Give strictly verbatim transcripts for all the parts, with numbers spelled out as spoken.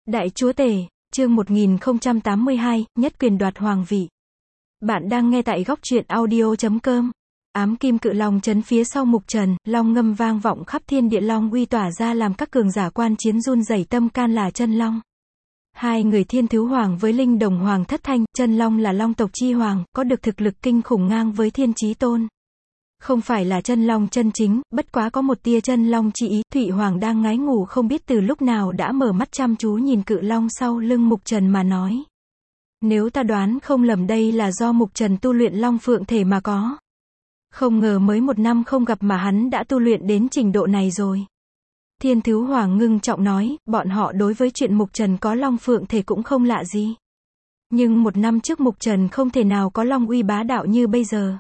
Đại Chúa Tể, chương một nghìn không trăm tám mươi hai, nhất quyền đoạt hoàng vị. Bạn đang nghe tại góc truyện audio chấm com. Ám kim cự long chấn phía sau mục trần, long ngâm vang vọng khắp thiên địa, long uy tỏa ra làm các cường giả quan chiến run rẩy tâm can là chân long. Hai người thiên thứ hoàng với linh đồng hoàng thất thanh, chân long là long tộc chi hoàng, có được thực lực kinh khủng ngang với thiên chí tôn. Không phải là chân long chân chính, bất quá có một tia chân long chi ý. Thụy Hoàng đang ngái ngủ không biết từ lúc nào đã mở mắt chăm chú nhìn cự long sau lưng mục trần mà nói. Nếu ta đoán không lầm đây là do mục trần tu luyện long phượng thể mà có. Không ngờ mới một năm không gặp mà hắn đã tu luyện đến trình độ này rồi. Thiên thứ hoàng ngưng trọng nói, bọn họ đối với chuyện mục trần có long phượng thể cũng không lạ gì. Nhưng một năm trước mục trần không thể nào có long uy bá đạo như bây giờ.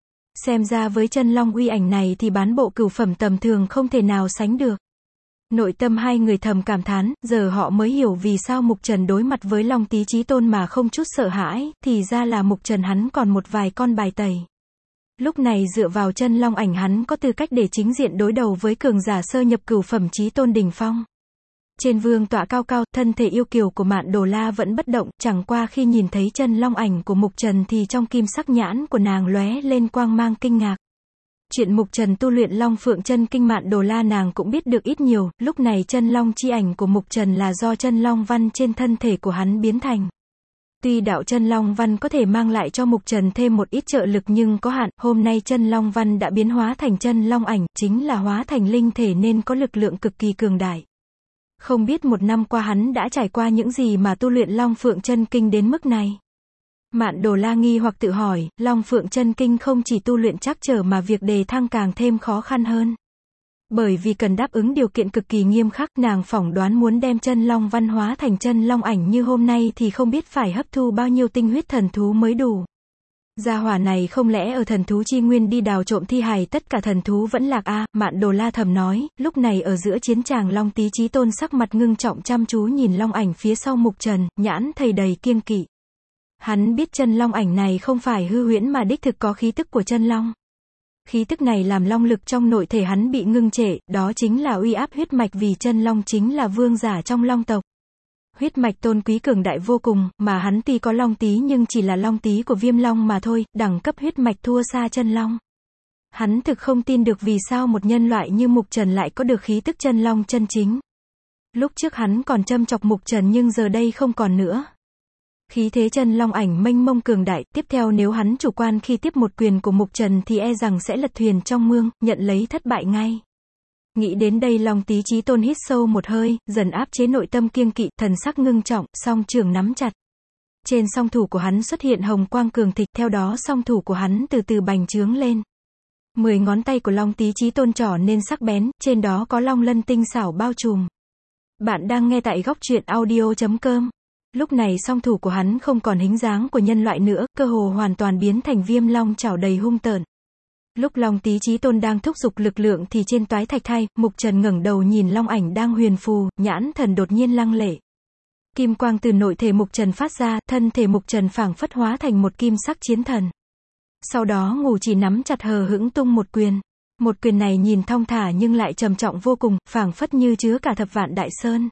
Xem ra với chân long uy ảnh này thì bán bộ cửu phẩm tầm thường không thể nào sánh được. Nội tâm hai người thầm cảm thán, giờ họ mới hiểu vì sao mục trần đối mặt với long tý chí tôn mà không chút sợ hãi, thì ra là mục trần hắn còn một vài con bài tẩy. Lúc này dựa vào chân long ảnh hắn có tư cách để chính diện đối đầu với cường giả sơ nhập cửu phẩm chí tôn đỉnh phong. Trên vương tọa cao cao, thân thể yêu kiều của Mạn Đồ La vẫn bất động, chẳng qua khi nhìn thấy chân long ảnh của mục trần thì trong kim sắc nhãn của nàng lóe lên quang mang kinh ngạc. Chuyện mục trần tu luyện long phượng chân kinh Mạn Đồ La nàng cũng biết được ít nhiều, lúc này chân long chi ảnh của mục trần là do chân long văn trên thân thể của hắn biến thành. Tuy đạo chân long văn có thể mang lại cho mục trần thêm một ít trợ lực nhưng có hạn, hôm nay chân long văn đã biến hóa thành chân long ảnh, chính là hóa thành linh thể nên có lực lượng cực kỳ cường đại. Không biết một năm qua hắn đã trải qua những gì mà tu luyện long phượng chân kinh đến mức này. Mạn Đồ La nghi hoặc tự hỏi, long phượng chân kinh không chỉ tu luyện trắc trở mà việc đề thăng càng thêm khó khăn hơn. Bởi vì cần đáp ứng điều kiện cực kỳ nghiêm khắc, nàng phỏng đoán muốn đem chân long văn hóa thành chân long ảnh như hôm nay thì không biết phải hấp thu bao nhiêu tinh huyết thần thú mới đủ. Gia hỏa này không lẽ ở thần thú chi nguyên đi đào trộm thi hài tất cả thần thú vẫn lạc a? À, Mạn Đồ La thầm nói. Lúc này ở giữa chiến tràng long tý chí tôn sắc mặt ngưng trọng chăm chú nhìn long ảnh phía sau mục trần, nhãn thầy đầy kiêng kỵ. Hắn biết chân long ảnh này không phải hư huyễn mà đích thực có khí tức của chân long. Khí tức này làm long lực trong nội thể hắn bị ngưng trệ, đó chính là uy áp huyết mạch vì chân long chính là vương giả trong long tộc. Huyết mạch tôn quý cường đại vô cùng, mà hắn tuy có long tý nhưng chỉ là long tý của viêm long mà thôi, đẳng cấp huyết mạch thua xa chân long. Hắn thực không tin được vì sao một nhân loại như mục trần lại có được khí tức chân long chân chính. Lúc trước hắn còn châm chọc mục trần nhưng giờ đây không còn nữa. Khí thế chân long ảnh mênh mông cường đại, tiếp theo nếu hắn chủ quan khi tiếp một quyền của mục trần thì e rằng sẽ lật thuyền trong mương, nhận lấy thất bại ngay. Nghĩ đến đây long tý chí tôn hít sâu một hơi, dần áp chế nội tâm kiêng kỵ, thần sắc ngưng trọng, song trường nắm chặt. Trên song thủ của hắn xuất hiện hồng quang cường thịnh, theo đó song thủ của hắn từ từ bành trướng lên. Mười ngón tay của long tý chí tôn trỏ nên sắc bén, trên đó có long lân tinh xảo bao trùm. Bạn đang nghe tại góc truyện audio chấm com. Lúc này song thủ của hắn không còn hình dáng của nhân loại nữa, cơ hồ hoàn toàn biến thành viêm long chảo đầy hung tợn. Lúc long tý chí tôn đang thúc giục lực lượng thì trên toái thạch thai, mục trần ngẩng đầu nhìn long ảnh đang huyền phù, nhãn thần đột nhiên lăng lệ. Kim quang từ nội thể mục trần phát ra, thân thể mục trần phảng phất hóa thành một kim sắc chiến thần. Sau đó ngủ chỉ nắm chặt hờ hững tung một quyền. Một quyền này nhìn thong thả nhưng lại trầm trọng vô cùng, phảng phất như chứa cả thập vạn đại sơn.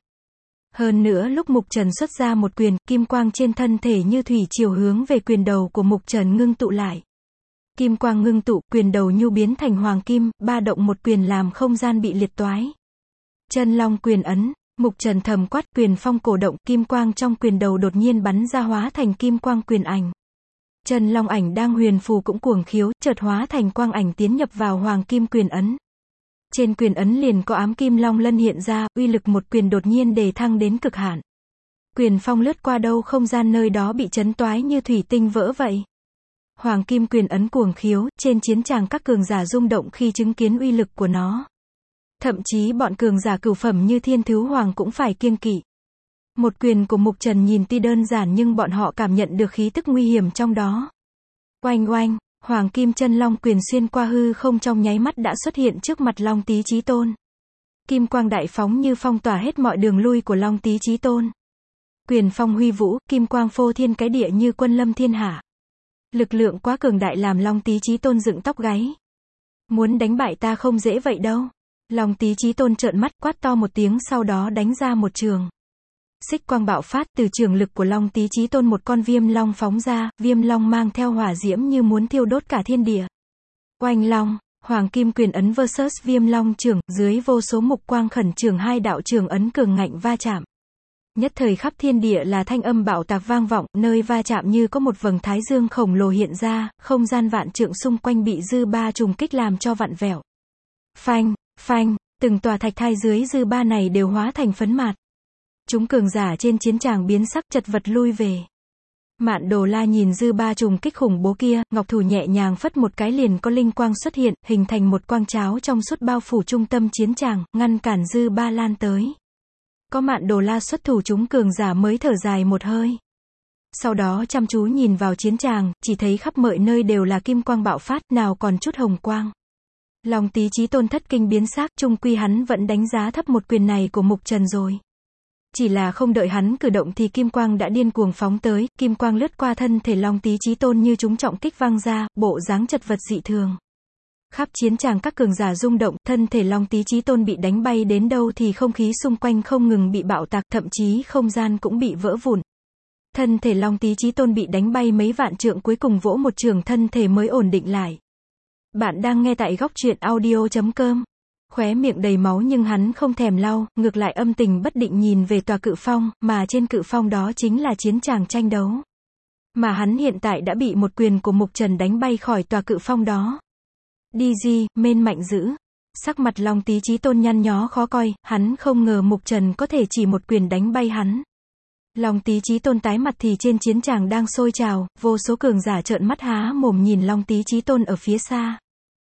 Hơn nữa lúc mục trần xuất ra một quyền, kim quang trên thân thể như thủy triều hướng về quyền đầu của mục trần ngưng tụ lại. Kim quang ngưng tụ, quyền đầu nhu biến thành hoàng kim, ba động một quyền làm không gian bị liệt toái. Chân long quyền ấn, mục trần thầm quát, quyền phong cổ động, kim quang trong quyền đầu đột nhiên bắn ra hóa thành kim quang quyền ảnh. Chân long ảnh đang huyền phù cũng cuồng khiếu, chợt hóa thành quang ảnh tiến nhập vào hoàng kim quyền ấn. Trên quyền ấn liền có ám kim long lân hiện ra, uy lực một quyền đột nhiên đề thăng đến cực hạn. Quyền phong lướt qua đâu không gian nơi đó bị chấn toái như thủy tinh vỡ vậy. Hoàng kim quyền ấn cuồng khiếu, trên chiến tràng các cường giả rung động khi chứng kiến uy lực của nó. Thậm chí bọn cường giả cửu phẩm như thiên thứ hoàng cũng phải kiêng kỵ. Một quyền của mục trần nhìn tuy đơn giản nhưng bọn họ cảm nhận được khí tức nguy hiểm trong đó. Oanh oanh, hoàng kim chân long quyền xuyên qua hư không trong nháy mắt đã xuất hiện trước mặt long tý chí tôn. Kim quang đại phóng như phong tỏa hết mọi đường lui của long tý chí tôn. Quyền phong huy vũ, kim quang phô thiên cái địa như quân lâm thiên hạ. Lực lượng quá cường đại làm long tý chí tôn dựng tóc gáy. Muốn đánh bại ta không dễ vậy đâu. Long tý chí tôn trợn mắt quát to một tiếng sau đó đánh ra một trường. Xích quang bạo phát, từ trường lực của Long Tý Chí Tôn một con viêm long phóng ra, viêm long mang theo hỏa diễm như muốn thiêu đốt cả thiên địa. Oanh long, Hoàng Kim Quyền ấn versus Viêm Long Trường, dưới vô số mục quang khẩn trường hai đạo trường ấn cường ngạnh va chạm. Nhất thời khắp thiên địa là thanh âm bạo tạc vang vọng, nơi va chạm như có một vầng thái dương khổng lồ hiện ra, không gian vạn trượng xung quanh bị dư ba trùng kích làm cho vặn vẹo. Phanh, phanh, từng tòa thạch thai dưới dư ba này đều hóa thành phấn mạt. Chúng cường giả trên chiến tràng biến sắc chật vật lui về. Mạn Đồ La nhìn dư ba trùng kích khủng bố kia, ngọc thủ nhẹ nhàng phất một cái liền có linh quang xuất hiện, hình thành một quang cháo trong suốt bao phủ trung tâm chiến tràng, ngăn cản dư ba lan tới. Có Mạn Đồ La xuất thủ chúng cường giả mới thở dài một hơi. Sau đó chăm chú nhìn vào chiến tràng, chỉ thấy khắp mọi nơi đều là kim quang bạo phát, nào còn chút hồng quang. Long Tý Chí Tôn thất kinh biến xác, chung quy hắn vẫn đánh giá thấp một quyền này của Mục Trần rồi. Chỉ là không đợi hắn cử động thì kim quang đã điên cuồng phóng tới, kim quang lướt qua thân thể Long Tý Chí Tôn như chúng trọng kích văng ra, bộ dáng chật vật dị thường. Khắp chiến tràng các cường giả rung động, thân thể Long Tý Chí Tôn bị đánh bay đến đâu thì không khí xung quanh không ngừng bị bạo tạc, thậm chí không gian cũng bị vỡ vụn. Thân thể Long Tý Chí Tôn bị đánh bay mấy vạn trượng, cuối cùng vỗ một trường thân thể mới ổn định lại. Bạn đang nghe tại góc truyện audio chấm com. Khóe miệng đầy máu nhưng hắn không thèm lau, ngược lại âm tình bất định nhìn về tòa cự phong, mà trên cự phong đó chính là chiến tràng tranh đấu. Mà hắn hiện tại đã bị một quyền của Mục Trần đánh bay khỏi tòa cự phong đó. Đi gì, mênh mạnh dữ. Sắc mặt Long Tý Chí Tôn nhăn nhó khó coi, hắn không ngờ Mục Trần có thể chỉ một quyền đánh bay hắn. Long Tý Chí Tôn tái mặt thì trên chiến tràng đang sôi trào, vô số cường giả trợn mắt há mồm nhìn Long Tý Chí Tôn ở phía xa.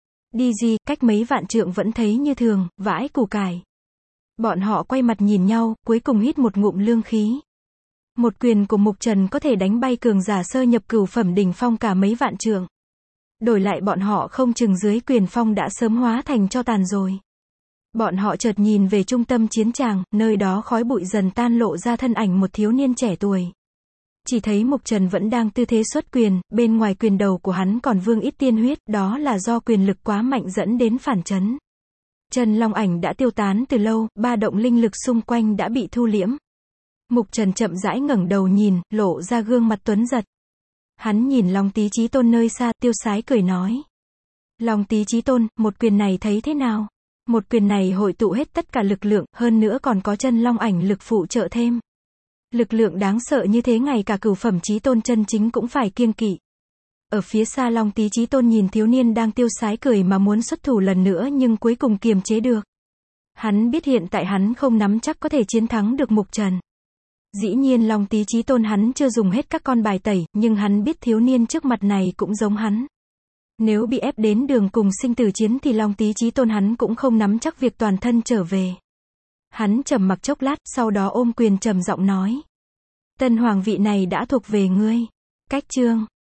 Đi gì, cách mấy vạn trượng vẫn thấy như thường, vãi củ cải. Bọn họ quay mặt nhìn nhau, cuối cùng hít một ngụm lương khí. Một quyền của Mục Trần có thể đánh bay cường giả sơ nhập cửu phẩm đỉnh phong cả mấy vạn trượng. Đổi lại bọn họ không chừng dưới quyền phong đã sớm hóa thành tro tàn rồi. Bọn họ chợt nhìn về trung tâm chiến tràng, nơi đó khói bụi dần tan lộ ra thân ảnh một thiếu niên trẻ tuổi. Chỉ thấy Mục Trần vẫn đang tư thế xuất quyền, bên ngoài quyền đầu của hắn còn vương ít tiên huyết, đó là do quyền lực quá mạnh dẫn đến phản chấn. Chân long ảnh đã tiêu tán từ lâu, ba động linh lực xung quanh đã bị thu liễm. Mục Trần chậm rãi ngẩng đầu nhìn, lộ ra gương mặt tuấn giật. Hắn nhìn Long Tý Chí Tôn nơi xa, tiêu sái cười nói. Long Tý Chí Tôn, một quyền này thấy thế nào? Một quyền này hội tụ hết tất cả lực lượng, hơn nữa còn có chân long ảnh lực phụ trợ thêm. Lực lượng đáng sợ như thế ngay cả cửu phẩm chí tôn chân chính cũng phải kiêng kỵ. Ở phía xa Long Tý Chí Tôn nhìn thiếu niên đang tiêu sái cười mà muốn xuất thủ lần nữa nhưng cuối cùng kiềm chế được. Hắn biết hiện tại hắn không nắm chắc có thể chiến thắng được Mục Trần. Dĩ nhiên Long Tý Chí Tôn hắn chưa dùng hết các con bài tẩy, nhưng hắn biết thiếu niên trước mặt này cũng giống hắn. Nếu bị ép đến đường cùng sinh tử chiến thì Long Tý Chí Tôn hắn cũng không nắm chắc việc toàn thân trở về. Hắn trầm mặc chốc lát, sau đó ôm quyền trầm giọng nói. Tân hoàng vị này đã thuộc về ngươi. Cách chương.